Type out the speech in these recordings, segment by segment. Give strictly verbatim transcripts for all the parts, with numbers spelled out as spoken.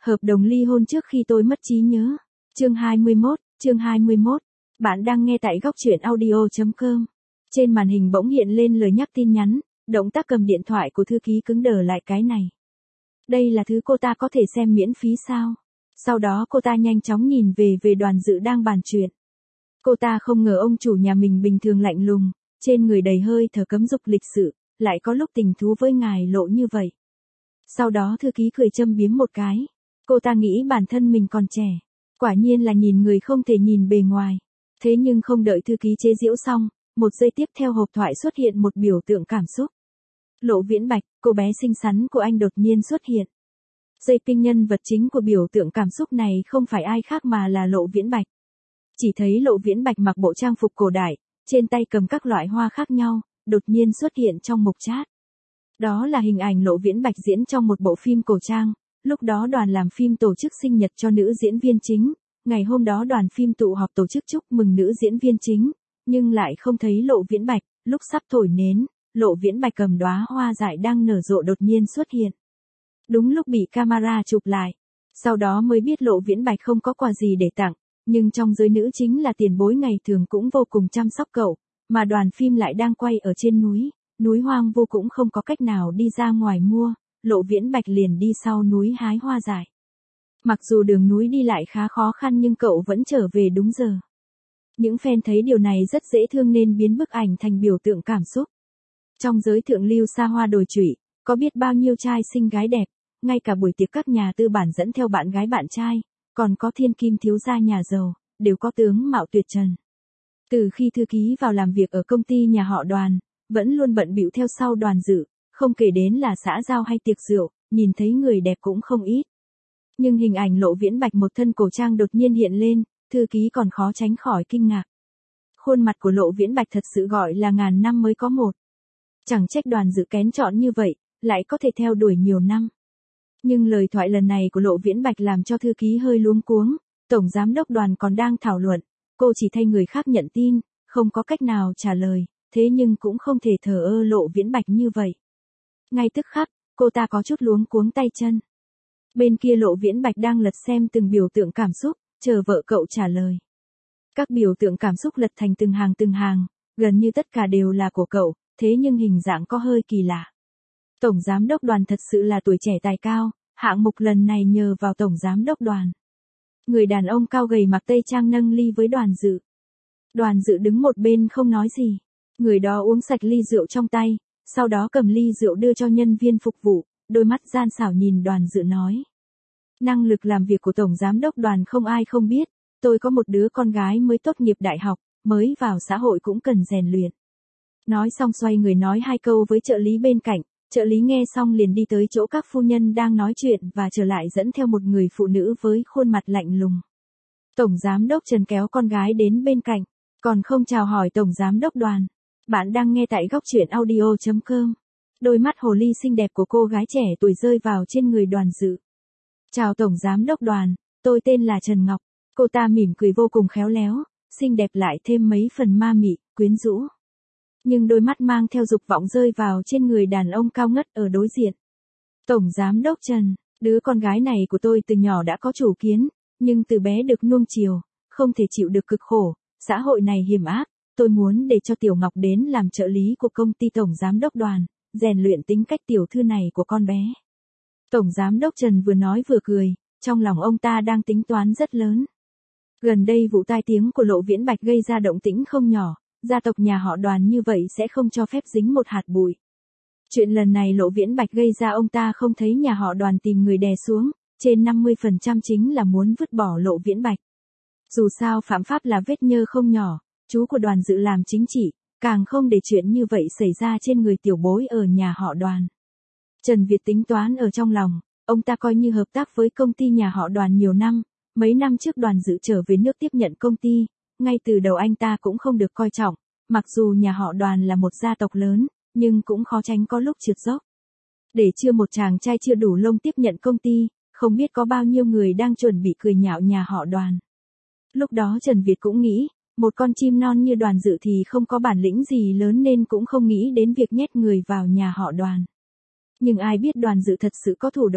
Hợp đồng ly hôn trước khi tôi mất trí nhớ. Chương hai mươi mốt, chương hai mươi mốt. Bạn đang nghe tại góc truyện audio chấm com. Trên màn hình bỗng hiện lên lời nhắc tin nhắn, động tác cầm điện thoại của thư ký cứng đờ lại cái này. Đây là thứ cô ta có thể xem miễn phí sao? Sau đó cô ta nhanh chóng nhìn về về Đoàn Dự đang bàn chuyện. Cô ta không ngờ ông chủ nhà mình bình thường lạnh lùng, trên người đầy hơi thở cấm dục lịch sự, lại có lúc tình thú với ngài lộ như vậy. Sau đó thư ký cười châm biếm một cái. Cô ta nghĩ bản thân mình còn trẻ. Quả nhiên là nhìn người không thể nhìn bề ngoài. Thế nhưng không đợi thư ký chế giễu xong, một giây tiếp theo hộp thoại xuất hiện một biểu tượng cảm xúc. Lộ Viễn Bạch, cô bé xinh xắn của anh đột nhiên xuất hiện. Dây pinch nhân vật chính của biểu tượng cảm xúc này không phải ai khác mà là Lộ Viễn Bạch. Chỉ thấy Lộ Viễn Bạch mặc bộ trang phục cổ đại, trên tay cầm các loại hoa khác nhau, đột nhiên xuất hiện trong mục chat. Đó là hình ảnh Lộ Viễn Bạch diễn trong một bộ phim cổ trang. Lúc đó đoàn làm phim tổ chức sinh nhật cho nữ diễn viên chính, ngày hôm đó đoàn phim tụ họp tổ chức chúc mừng nữ diễn viên chính, nhưng lại không thấy Lộ Viễn Bạch, lúc sắp thổi nến, Lộ Viễn Bạch cầm đóa hoa dại đang nở rộ đột nhiên xuất hiện. Đúng lúc bị camera chụp lại, sau đó mới biết Lộ Viễn Bạch không có quà gì để tặng, nhưng trong giới nữ chính là tiền bối ngày thường cũng vô cùng chăm sóc cậu, mà đoàn phim lại đang quay ở trên núi, núi hoang vu cũng không có cách nào đi ra ngoài mua. Lộ Viễn Bạch liền đi sau núi hái hoa dại. Mặc dù đường núi đi lại khá khó khăn nhưng cậu vẫn trở về đúng giờ. Những fan thấy điều này rất dễ thương nên biến bức ảnh thành biểu tượng cảm xúc. Trong giới thượng lưu xa hoa đồi trụy, có biết bao nhiêu trai xinh gái đẹp, ngay cả buổi tiệc các nhà tư bản dẫn theo bạn gái bạn trai, còn có thiên kim thiếu gia nhà giàu, đều có tướng mạo tuyệt trần. Từ khi thư ký vào làm việc ở công ty nhà họ Đoàn, vẫn luôn bận bịu theo sau Đoàn Dự. Không kể đến là xã giao hay tiệc rượu, nhìn thấy người đẹp cũng không ít. Nhưng hình ảnh Lộ Viễn Bạch một thân cổ trang đột nhiên hiện lên, thư ký còn khó tránh khỏi kinh ngạc. Khuôn mặt của Lộ Viễn Bạch thật sự gọi là ngàn năm mới có một. Chẳng trách Đoàn Dự kén chọn như vậy, lại có thể theo đuổi nhiều năm. Nhưng lời thoại lần này của Lộ Viễn Bạch làm cho thư ký hơi luống cuống, Tổng Giám đốc Đoàn còn đang thảo luận, cô chỉ thay người khác nhận tin, không có cách nào trả lời, thế nhưng cũng không thể thờ ơ Lộ Viễn Bạch như vậy. Ngay tức khắc, cô ta có chút luống cuống tay chân. Bên kia Lộ Viễn Bạch đang lật xem từng biểu tượng cảm xúc, chờ vợ cậu trả lời. Các biểu tượng cảm xúc lật thành từng hàng từng hàng, gần như tất cả đều là của cậu, thế nhưng hình dạng có hơi kỳ lạ. Tổng Giám đốc Đoàn thật sự là tuổi trẻ tài cao, hạng mục lần này nhờ vào Tổng Giám đốc Đoàn. Người đàn ông cao gầy mặc tây trang nâng ly với Đoàn Dự. Đoàn Dự đứng một bên không nói gì. Người đó uống sạch ly rượu trong tay. Sau đó cầm ly rượu đưa cho nhân viên phục vụ, đôi mắt gian xảo nhìn Đoàn Dự nói. Năng lực làm việc của Tổng Giám đốc Đoàn không ai không biết, tôi có một đứa con gái mới tốt nghiệp đại học, mới vào xã hội cũng cần rèn luyện. Nói xong xoay người nói hai câu với trợ lý bên cạnh, trợ lý nghe xong liền đi tới chỗ các phu nhân đang nói chuyện và trở lại dẫn theo một người phụ nữ với khuôn mặt lạnh lùng. Tổng Giám đốc Trần kéo con gái đến bên cạnh, còn không chào hỏi Tổng Giám đốc Đoàn. Bạn đang nghe tại góc truyện audio chấm com. Đôi mắt hồ ly xinh đẹp của cô gái trẻ tuổi rơi vào trên người Đoàn Dự. Chào Tổng Giám đốc Đoàn, tôi tên là Trần Ngọc. Cô ta mỉm cười vô cùng khéo léo, xinh đẹp lại thêm mấy phần ma mị, quyến rũ. Nhưng đôi mắt mang theo dục vọng rơi vào trên người đàn ông cao ngất ở đối diện. Tổng Giám đốc Trần, đứa con gái này của tôi từ nhỏ đã có chủ kiến, nhưng từ bé được nuông chiều, không thể chịu được cực khổ, xã hội này hiểm ác. Tôi muốn để cho Tiểu Ngọc đến làm trợ lý của công ty Tổng Giám đốc Đoàn, rèn luyện tính cách tiểu thư này của con bé. Tổng Giám đốc Trần vừa nói vừa cười, trong lòng ông ta đang tính toán rất lớn. Gần đây vụ tai tiếng của Lộ Viễn Bạch gây ra động tĩnh không nhỏ, gia tộc nhà họ Đoàn như vậy sẽ không cho phép dính một hạt bụi. Chuyện lần này Lộ Viễn Bạch gây ra ông ta không thấy nhà họ Đoàn tìm người đè xuống, trên năm mươi phần trăm chính là muốn vứt bỏ Lộ Viễn Bạch. Dù sao phạm pháp là vết nhơ không nhỏ. Chú của Đoàn Dự làm chính trị, càng không để chuyện như vậy xảy ra trên người tiểu bối ở nhà họ Đoàn. Trần Việt tính toán ở trong lòng, ông ta coi như hợp tác với công ty nhà họ Đoàn nhiều năm, mấy năm trước Đoàn Dự trở về nước tiếp nhận công ty, ngay từ đầu anh ta cũng không được coi trọng, mặc dù nhà họ Đoàn là một gia tộc lớn, nhưng cũng khó tránh có lúc trượt dốc. Để chưa một chàng trai chưa đủ lông tiếp nhận công ty, không biết có bao nhiêu người đang chuẩn bị cười nhạo nhà họ Đoàn. Lúc đó Trần Việt cũng nghĩ, một con chim non như Đoàn Dự thì không có bản lĩnh gì lớn nên cũng không nghĩ đến việc nhét người vào nhà họ Đoàn. Nhưng ai biết Đoàn Dự thật sự có thủ đoạn,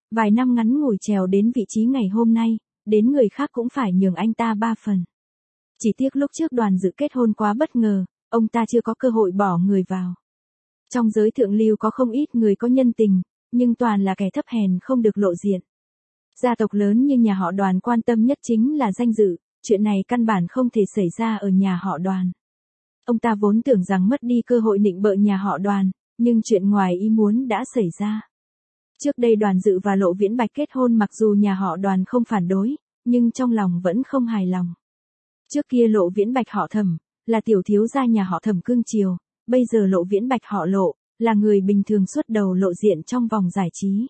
vài năm ngắn ngủi trèo đến vị trí ngày hôm nay, đến người khác cũng phải nhường anh ta ba phần. Chỉ tiếc lúc trước Đoàn Dự kết hôn quá bất ngờ, ông ta chưa có cơ hội bỏ người vào. Trong giới thượng lưu có không ít người có nhân tình, nhưng toàn là kẻ thấp hèn không được lộ diện. Gia tộc lớn như nhà họ Đoàn quan tâm nhất chính là danh dự, chuyện này căn bản không thể xảy ra ở nhà họ Đoàn. Ông ta vốn tưởng rằng mất đi cơ hội nịnh bợ nhà họ Đoàn, nhưng chuyện ngoài ý muốn đã xảy ra. Trước đây Đoàn Dự và Lộ Viễn Bạch kết hôn mặc dù nhà họ Đoàn không phản đối, nhưng trong lòng vẫn không hài lòng. Trước kia Lộ Viễn Bạch họ Thẩm, là tiểu thiếu gia nhà họ Thẩm cưng chiều, bây giờ Lộ Viễn Bạch họ Lộ, là người bình thường xuất đầu lộ diện trong vòng giải trí.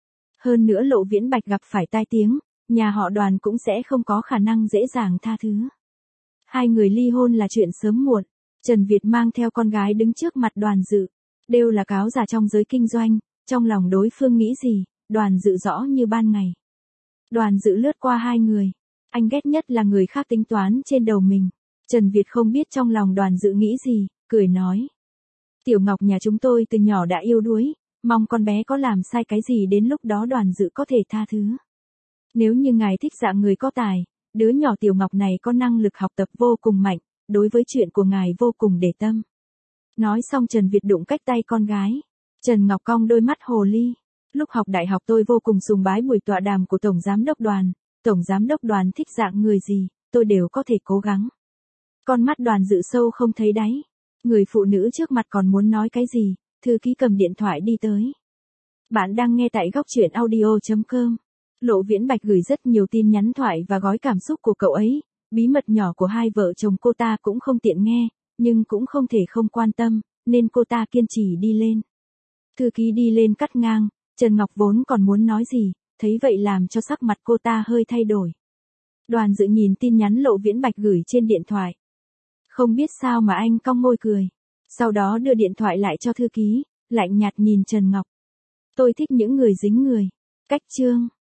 Hơn nữa Lộ Viễn Bạch gặp phải tai tiếng, nhà họ Đoàn cũng sẽ không có khả năng dễ dàng tha thứ. Hai người ly hôn là chuyện sớm muộn, Trần Việt mang theo con gái đứng trước mặt Đoàn Dự, đều là cáo giả trong giới kinh doanh, trong lòng đối phương nghĩ gì, Đoàn Dự rõ như ban ngày. Đoàn Dự lướt qua hai người, anh ghét nhất là người khác tính toán trên đầu mình. Trần Việt không biết trong lòng Đoàn Dự nghĩ gì, cười nói. Tiểu Ngọc nhà chúng tôi từ nhỏ đã yêu đuối, mong con bé có làm sai cái gì đến lúc đó Đoàn Dự có thể tha thứ. Nếu như ngài thích dạng người có tài, đứa nhỏ Tiểu Ngọc này có năng lực học tập vô cùng mạnh, đối với chuyện của ngài vô cùng để tâm. Nói xong Trần Việt đụng cách tay con gái. Trần Ngọc cong đôi mắt hồ ly. Lúc học đại học tôi vô cùng sùng bái buổi tọa đàm của Tổng Giám đốc Đoàn. Tổng Giám đốc Đoàn thích dạng người gì, tôi đều có thể cố gắng. Con mắt Đoàn Dự sâu không thấy đáy. Người phụ nữ trước mặt còn muốn nói cái gì, thư ký cầm điện thoại đi tới. Bạn đang nghe tại góc truyện audio chấm com. Lộ Viễn Bạch gửi rất nhiều tin nhắn thoại và gói cảm xúc của cậu ấy. Bí mật nhỏ của hai vợ chồng cô ta cũng không tiện nghe, nhưng cũng không thể không quan tâm, nên cô ta kiên trì đi lên. Thư ký đi lên cắt ngang, Trần Ngọc vốn còn muốn nói gì, thấy vậy làm cho sắc mặt cô ta hơi thay đổi. Đoàn Dự nhìn tin nhắn Lộ Viễn Bạch gửi trên điện thoại. Không biết sao mà anh cong môi cười. Sau đó đưa điện thoại lại cho thư ký, lạnh nhạt nhìn Trần Ngọc. Tôi thích những người dính người. Cách chương.